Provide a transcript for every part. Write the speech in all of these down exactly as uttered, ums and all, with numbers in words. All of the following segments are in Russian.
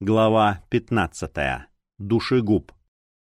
Глава пятнадцатая. Душегуб.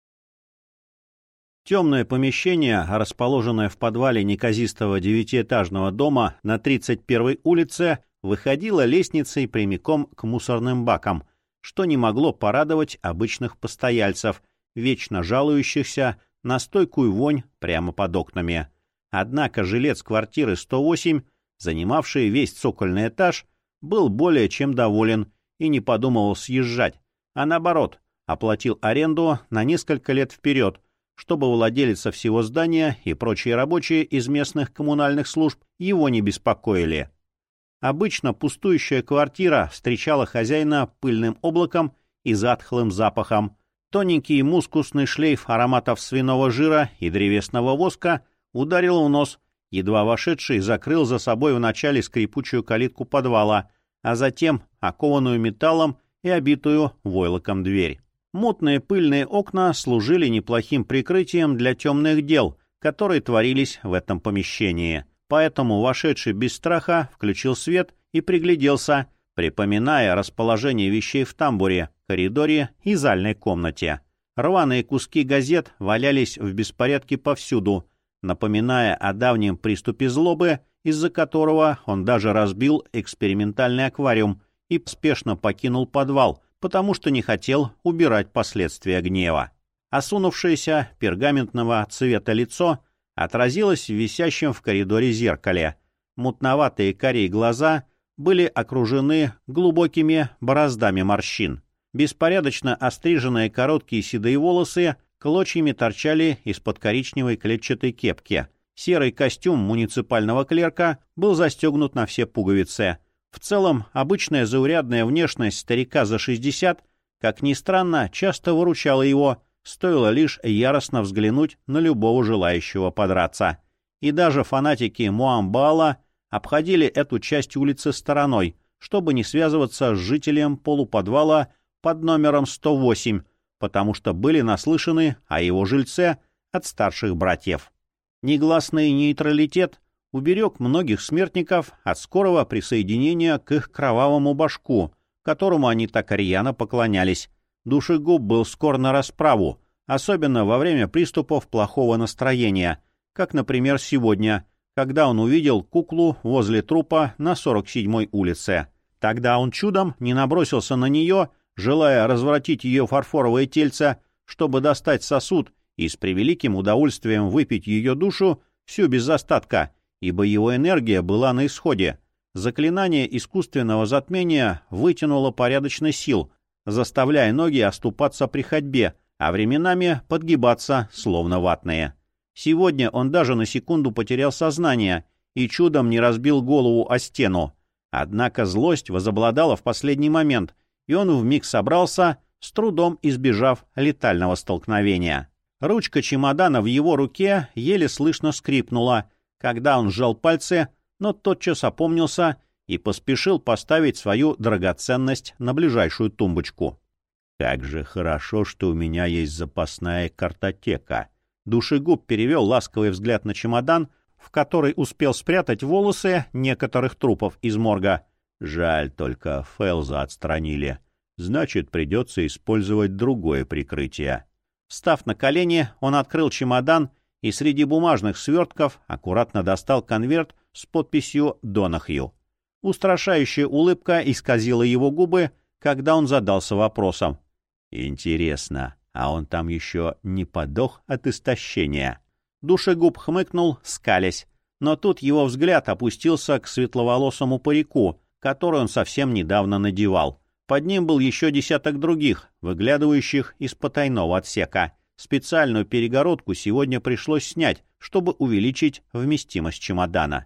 Темное помещение, расположенное в подвале неказистого девятиэтажного дома на тридцать первой улице, выходило лестницей прямиком к мусорным бакам, что не могло порадовать обычных постояльцев, вечно жалующихся на стойкую вонь прямо под окнами. Однако жилец квартиры сто восемь, занимавший весь цокольный этаж, был более чем доволен и не подумывал съезжать, а наоборот, оплатил аренду на несколько лет вперед, чтобы владелица всего здания и прочие рабочие из местных коммунальных служб его не беспокоили. Обычно пустующая квартира встречала хозяина пыльным облаком и затхлым запахом. Тоненький мускусный шлейф ароматов свиного жира и древесного воска ударил в нос, едва вошедший закрыл за собой вначале скрипучую калитку подвала, а затем окованную металлом и обитую войлоком дверь. Мутные пыльные окна служили неплохим прикрытием для темных дел, которые творились в этом помещении. Поэтому вошедший без страха включил свет и пригляделся, припоминая расположение вещей в тамбуре, коридоре и зальной комнате. Рваные куски газет валялись в беспорядке повсюду, напоминая о давнем приступе злобы, из-за которого он даже разбил экспериментальный аквариум и поспешно покинул подвал, потому что не хотел убирать последствия гнева. Осунувшееся пергаментного цвета лицо отразилось в висящем в коридоре зеркале. Мутноватые карие глаза были окружены глубокими бороздами морщин. Беспорядочно остриженные короткие седые волосы клочьями торчали из-под коричневой клетчатой кепки. Серый костюм муниципального клерка был застегнут на все пуговицы. В целом, обычная заурядная внешность старика за шестьдесят, как ни странно, часто выручала его, стоило лишь яростно взглянуть на любого желающего подраться. И даже фанатики Муамбаала обходили эту часть улицы стороной, чтобы не связываться с жителем полуподвала под номером сто восемь, потому что были наслышаны о его жильце от старших братьев. Негласный нейтралитет уберег многих смертников от скорого присоединения к их кровавому башку, которому они так рьяно поклонялись. Душегуб был скор на расправу, особенно во время приступов плохого настроения, как, например, сегодня, когда он увидел куклу возле трупа на сорок седьмой улице. Тогда он чудом не набросился на нее, желая разворотить ее фарфоровое тельце, чтобы достать сосуд и с превеликим удовольствием выпить ее душу всю без остатка, ибо его энергия была на исходе. Заклинание искусственного затмения вытянуло порядочно сил, заставляя ноги оступаться при ходьбе, а временами подгибаться, словно ватные. Сегодня он даже на секунду потерял сознание и чудом не разбил голову о стену. Однако злость возобладала в последний момент, и он вмиг собрался, с трудом избежав летального столкновения. Ручка чемодана в его руке еле слышно скрипнула, когда он сжал пальцы, но тотчас опомнился и поспешил поставить свою драгоценность на ближайшую тумбочку. «Как же хорошо, что у меня есть запасная картотека!» Душегуб перевел ласковый взгляд на чемодан, в который успел спрятать волосы некоторых трупов из морга. «Жаль, только Фэлза отстранили. Значит, придется использовать другое прикрытие». Встав на колени, он открыл чемодан и среди бумажных свертков аккуратно достал конверт с подписью «Донахью». Устрашающая улыбка исказила его губы, когда он задался вопросом. «Интересно, а он там еще не подох от истощения?» Душегуб хмыкнул, скалясь, но тут его взгляд опустился к светловолосому парику, который он совсем недавно надевал. Под ним был еще десяток других, выглядывающих из потайного отсека. Специальную перегородку сегодня пришлось снять, чтобы увеличить вместимость чемодана.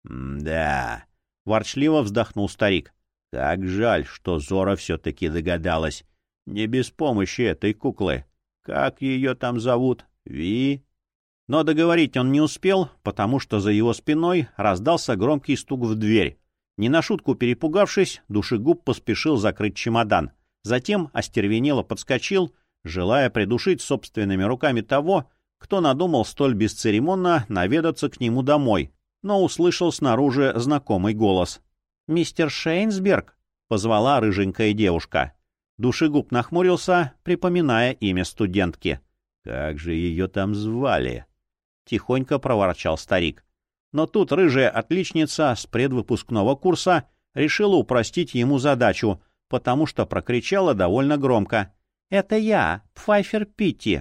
«Да», — ворчливо вздохнул старик. «Как жаль, что Зора все-таки догадалась. Не без помощи этой куклы. Как ее там зовут? Ви?» Но договорить он не успел, потому что за его спиной раздался громкий стук в дверь. Не на шутку перепугавшись, душегуб поспешил закрыть чемодан. Затем остервенело подскочил, желая придушить собственными руками того, кто надумал столь бесцеремонно наведаться к нему домой, но услышал снаружи знакомый голос. «Мистер Шейнсберг?» — позвала рыженькая девушка. Душегуб нахмурился, припоминая имя студентки. «Как же ее там звали?» — тихонько проворчал старик. Но тут рыжая отличница с предвыпускного курса решила упростить ему задачу, потому что прокричала довольно громко. «Это я, Пфайфер Питти!»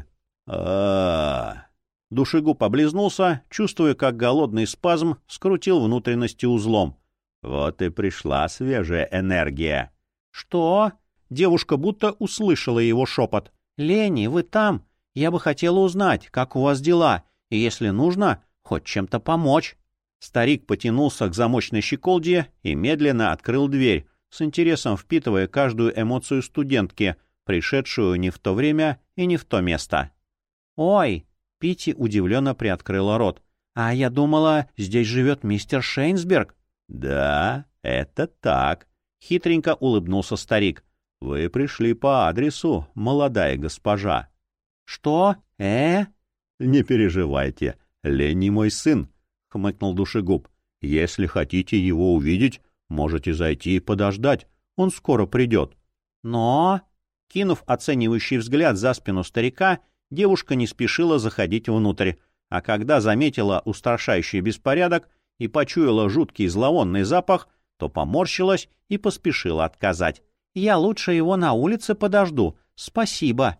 а Душегуб облизнулся, чувствуя, как голодный спазм скрутил внутренности узлом. «Вот и пришла свежая энергия!» «Что?» Девушка будто услышала его шепот. «Лени, вы там? Я бы хотела узнать, как у вас дела, и, если нужно, хоть чем-то помочь». Старик потянулся к замочной щеколде и медленно открыл дверь, с интересом впитывая каждую эмоцию студентки, пришедшую не в то время и не в то место. «Ой!» — Питти удивленно приоткрыла рот. «А я думала, здесь живет мистер Шейнсберг». «Да, это так», — хитренько улыбнулся старик. «Вы пришли по адресу, молодая госпожа». «Что? Э?» «Не переживайте, Ленни мой сын», — хмыкнул Душегуб. «Если хотите его увидеть, можете зайти и подождать, он скоро придет». «Но...» Кинув оценивающий взгляд за спину старика, девушка не спешила заходить внутрь, а когда заметила устрашающий беспорядок и почуяла жуткий зловонный запах, то поморщилась и поспешила отказать. «Я лучше его на улице подожду. Спасибо».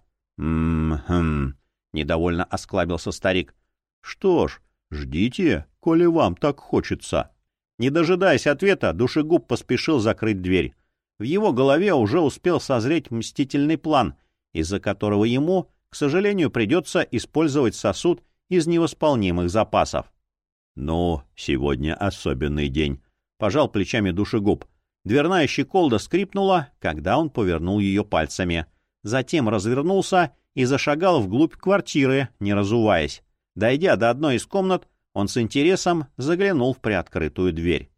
«М-хм», — недовольно осклабился старик. «Что ж, ждите, коли вам так хочется». Не дожидаясь ответа, Душегуб поспешил закрыть дверь. В его голове уже успел созреть мстительный план, из-за которого ему, к сожалению, придется использовать сосуд из невосполнимых запасов. «Ну, сегодня особенный день», — пожал плечами Душегуб. Дверная щеколда скрипнула, когда он повернул ее пальцами. Затем развернулся и зашагал вглубь квартиры, не разуваясь. Дойдя до одной из комнат, он с интересом заглянул в приоткрытую дверь.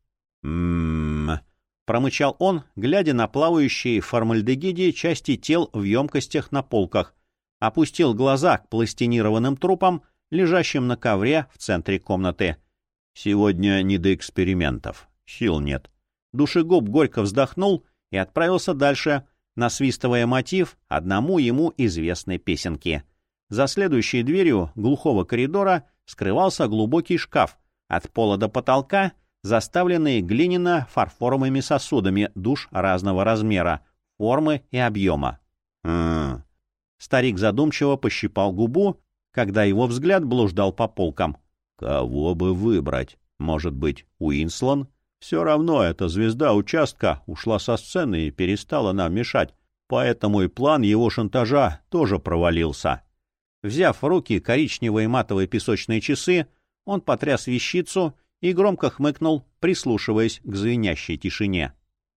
«М-м-м», промычал он, глядя на плавающие в формальдегиде части тел в емкостях на полках. Опустил глаза к пластинированным трупам, лежащим на ковре в центре комнаты. «Сегодня не до экспериментов. Сил нет». Душегуб горько вздохнул и отправился дальше, насвистывая мотив одному ему известной песенки. За следующей дверью глухого коридора скрывался глубокий шкаф, от пола до потолка заставленный глиняно-фарфоровыми сосудами душ разного размера, формы и объема. «Хм...» Старик задумчиво пощипал губу, когда его взгляд блуждал по полкам. «Кого бы выбрать? Может быть, Уинслон? Все равно эта звезда участка ушла со сцены и перестала нам мешать, поэтому и план его шантажа тоже провалился». Взяв в руки коричневые матовые песочные часы, он потряс вещицу и громко хмыкнул, прислушиваясь к звенящей тишине.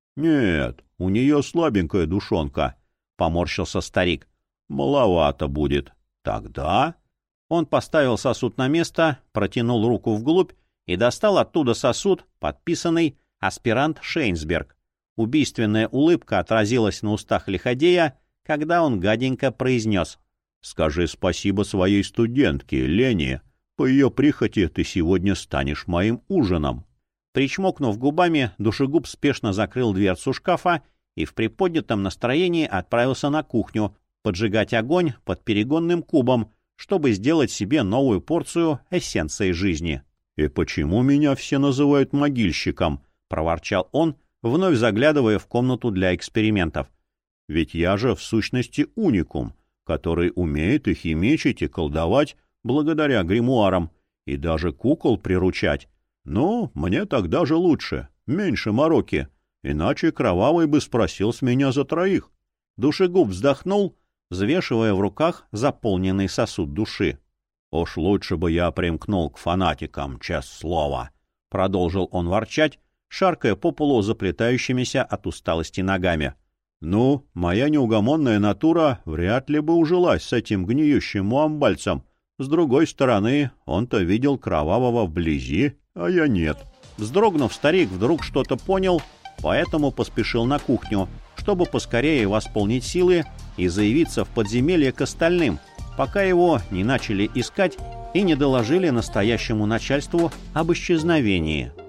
«Нет, у нее слабенькая душонка», — поморщился старик. «Маловато будет. Тогда...» Он поставил сосуд на место, протянул руку вглубь и достал оттуда сосуд, подписанный «Аспирант Шейнсберг». Убийственная улыбка отразилась на устах лиходея, когда он гаденько произнес: «Скажи спасибо своей студентке, Лене. По ее прихоти ты сегодня станешь моим ужином». Причмокнув губами, Душегуб спешно закрыл дверцу шкафа и в приподнятом настроении отправился на кухню поджигать огонь под перегонным кубом, чтобы сделать себе новую порцию эссенции жизни. «И почему меня все называют могильщиком?» — проворчал он, вновь заглядывая в комнату для экспериментов. «Ведь я же в сущности уникум, который умеет и химичить, и колдовать благодаря гримуарам, и даже кукол приручать. Ну, мне тогда же лучше, меньше мороки, иначе Кровавый бы спросил с меня за троих». Душегуб вздохнул, взвешивая в руках заполненный сосуд души. «Уж лучше бы я примкнул к фанатикам, честное слово», — продолжил он ворчать, шаркая по полу заплетающимися от усталости ногами. «Ну, моя неугомонная натура вряд ли бы ужилась с этим гниющим муамбальцем. С другой стороны, он-то видел Кровавого вблизи, а я нет». Вздрогнув, старик вдруг что-то понял, поэтому поспешил на кухню, чтобы поскорее восполнить силы и заявиться в подземелье к остальным, пока его не начали искать и не доложили настоящему начальству об исчезновении.